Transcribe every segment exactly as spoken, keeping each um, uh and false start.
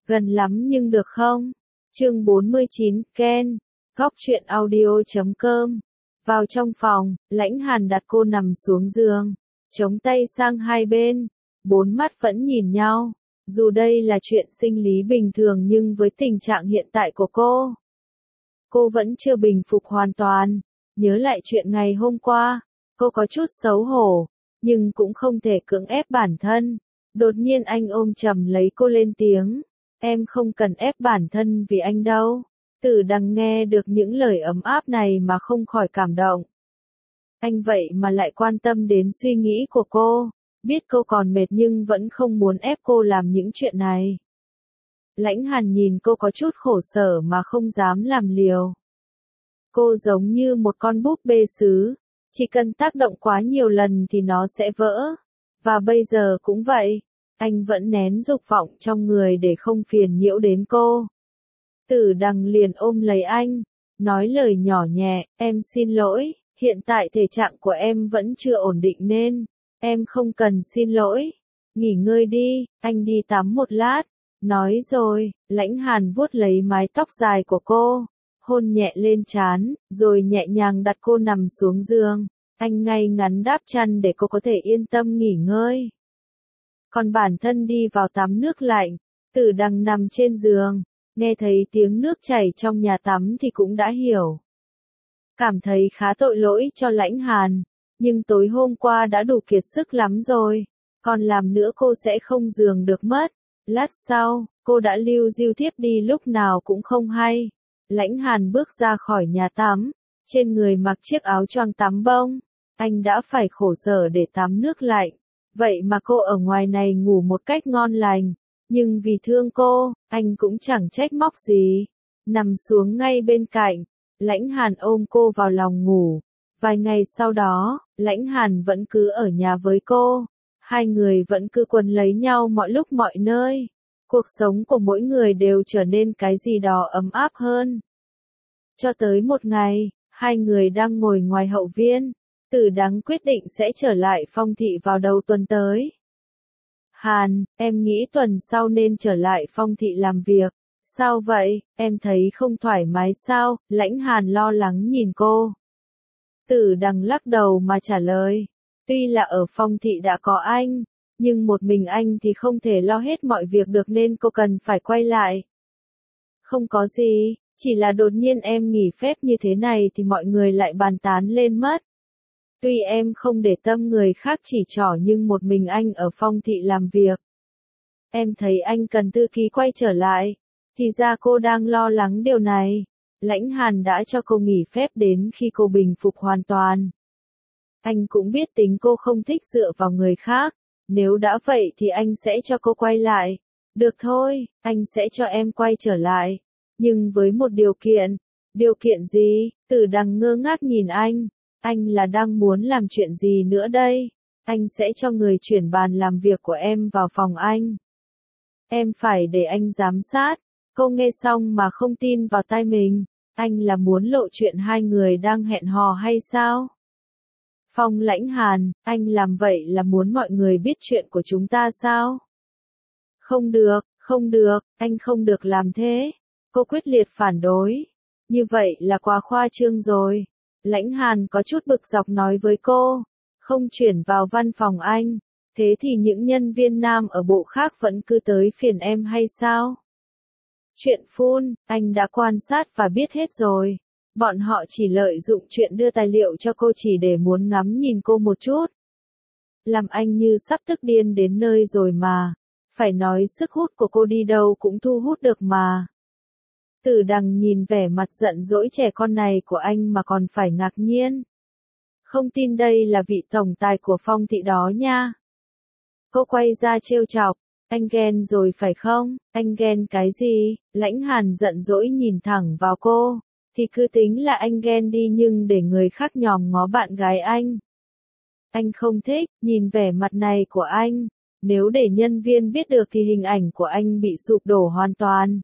Gần lắm nhưng được không? Chương bốn mươi chín, Ken. Góc truyện audio chấm com. Vào trong phòng, Lãnh Hàn đặt cô nằm xuống giường, chống tay sang hai bên, bốn mắt vẫn nhìn nhau. Dù đây là chuyện sinh lý bình thường nhưng với tình trạng hiện tại của cô, cô vẫn chưa bình phục hoàn toàn. Nhớ lại chuyện ngày hôm qua, cô có chút xấu hổ, nhưng cũng không thể cưỡng ép bản thân. Đột nhiên anh ôm chầm lấy cô lên tiếng, em không cần ép bản thân vì anh đâu. Tử Đằng nghe được những lời ấm áp này mà không khỏi cảm động. Anh vậy mà lại quan tâm đến suy nghĩ của cô, biết cô còn mệt nhưng vẫn không muốn ép cô làm những chuyện này. Lãnh Hàn nhìn cô có chút khổ sở mà không dám làm liều. Cô giống như một con búp bê sứ, chỉ cần tác động quá nhiều lần thì nó sẽ vỡ. Và bây giờ cũng vậy, anh vẫn nén dục vọng trong người để không phiền nhiễu đến cô. Tử Đằng liền ôm lấy anh, nói lời nhỏ nhẹ, em xin lỗi, hiện tại thể trạng của em vẫn chưa ổn định nên, em không cần xin lỗi. Nghỉ ngơi đi, anh đi tắm một lát. Nói rồi, Lãnh Hàn vuốt lấy mái tóc dài của cô, hôn nhẹ lên trán, rồi nhẹ nhàng đặt cô nằm xuống giường. Anh ngay ngắn đáp chăn để cô có thể yên tâm nghỉ ngơi. Còn bản thân đi vào tắm nước lạnh. Tử Đằng nằm trên giường, nghe thấy tiếng nước chảy trong nhà tắm thì cũng đã hiểu. Cảm thấy khá tội lỗi cho Lãnh Hàn, nhưng tối hôm qua đã đủ kiệt sức lắm rồi, còn làm nữa cô sẽ không giường được mất. Lát sau, cô đã lưu diêu thiếp đi lúc nào cũng không hay. Lãnh Hàn bước ra khỏi nhà tắm, trên người mặc chiếc áo choàng tắm bông. Anh đã phải khổ sở để tắm nước lạnh, vậy mà cô ở ngoài này ngủ một cách ngon lành. Nhưng vì thương cô, anh cũng chẳng trách móc gì. Nằm xuống ngay bên cạnh, Lãnh Hàn ôm cô vào lòng ngủ. Vài ngày sau đó, Lãnh Hàn vẫn cứ ở nhà với cô. Hai người vẫn cứ quấn lấy nhau mọi lúc mọi nơi. Cuộc sống của mỗi người đều trở nên cái gì đó ấm áp hơn. Cho tới một ngày, hai người đang ngồi ngoài hậu viên. Tử Đằng quyết định sẽ trở lại Phong Thị vào đầu tuần tới. Hàn, em nghĩ tuần sau nên trở lại Phong Thị làm việc. Sao vậy, em thấy không thoải mái sao? Lãnh Hàn lo lắng nhìn cô. Tử Đằng lắc đầu mà trả lời. Tuy là ở Phong Thị đã có anh, nhưng một mình anh thì không thể lo hết mọi việc được nên cô cần phải quay lại. Không có gì, chỉ là đột nhiên em nghỉ phép như thế này thì mọi người lại bàn tán lên mất. Tuy em không để tâm người khác chỉ trỏ nhưng một mình anh ở Phong Thị làm việc. Em thấy anh cần thư ký quay trở lại, thì ra cô đang lo lắng điều này. Lãnh Hàn đã cho cô nghỉ phép đến khi cô bình phục hoàn toàn. Anh cũng biết tính cô không thích dựa vào người khác, nếu đã vậy thì anh sẽ cho cô quay lại. Được thôi, anh sẽ cho em quay trở lại, nhưng với một điều kiện. Điều kiện gì? Tử Đằng ngơ ngác nhìn anh. Anh là đang muốn làm chuyện gì nữa đây? Anh sẽ cho người chuyển bàn làm việc của em vào phòng anh. Em phải để anh giám sát. Cô nghe xong mà không tin vào tai mình. Anh là muốn lộ chuyện hai người đang hẹn hò hay sao? Phong Lãnh Hàn, anh làm vậy là muốn mọi người biết chuyện của chúng ta sao? Không được, không được, anh không được làm thế. Cô quyết liệt phản đối. Như vậy là quá khoa trương rồi. Lãnh Hàn có chút bực dọc nói với cô. Không chuyển vào văn phòng anh, thế thì những nhân viên nam ở bộ khác vẫn cứ tới phiền em hay sao? Chuyện phun, anh đã quan sát và biết hết rồi. Bọn họ chỉ lợi dụng chuyện đưa tài liệu cho cô chỉ để muốn ngắm nhìn cô một chút. Làm anh như sắp tức điên đến nơi rồi mà. Phải nói sức hút của cô đi đâu cũng thu hút được mà. Tử Đằng nhìn vẻ mặt giận dỗi trẻ con này của anh mà còn phải ngạc nhiên. Không tin đây là vị tổng tài của Phong Thị đó nha. Cô quay ra trêu chọc. Anh ghen rồi phải không? Anh ghen cái gì? Lãnh Hàn giận dỗi nhìn thẳng vào cô. Thì cứ tính là anh ghen đi nhưng để người khác nhòm ngó bạn gái anh. Anh không thích, nhìn vẻ mặt này của anh. Nếu để nhân viên biết được thì hình ảnh của anh bị sụp đổ hoàn toàn.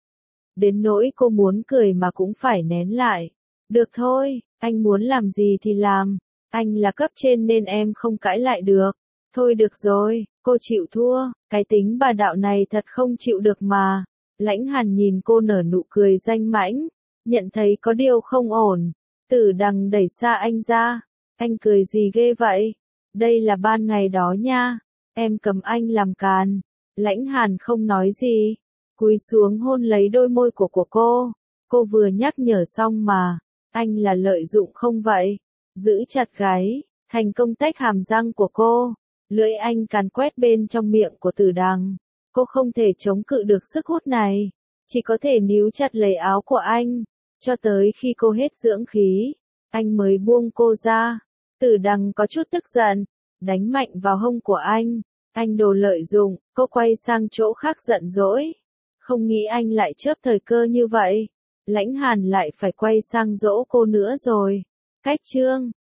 Đến nỗi cô muốn cười mà cũng phải nén lại. Được thôi, anh muốn làm gì thì làm. Anh là cấp trên nên em không cãi lại được. Thôi được rồi, cô chịu thua. Cái tính bà đạo này thật không chịu được mà. Lãnh Hàn nhìn cô nở nụ cười danh mãnh, nhận thấy có điều không ổn. Tử Đằng đẩy xa anh ra. Anh cười gì ghê vậy? Đây là ban ngày đó nha. Em cầm anh làm càn. Lãnh Hàn không nói gì. Cúi xuống hôn lấy đôi môi của của cô. Cô vừa nhắc nhở xong mà. Anh là lợi dụng không vậy? Giữ chặt gáy. Thành công tách hàm răng của cô. Lưỡi anh càn quét bên trong miệng của Tử Đằng. Cô không thể chống cự được sức hút này. Chỉ có thể níu chặt lấy áo của anh. Cho tới khi cô hết dưỡng khí. Anh mới buông cô ra. Tử Đằng có chút tức giận. Đánh mạnh vào hông của anh. Anh đồ lợi dụng. Cô quay sang chỗ khác giận dỗi. Không nghĩ anh lại chớp thời cơ như vậy. Lãnh Hàn lại phải quay sang dỗ cô nữa rồi. Cách chương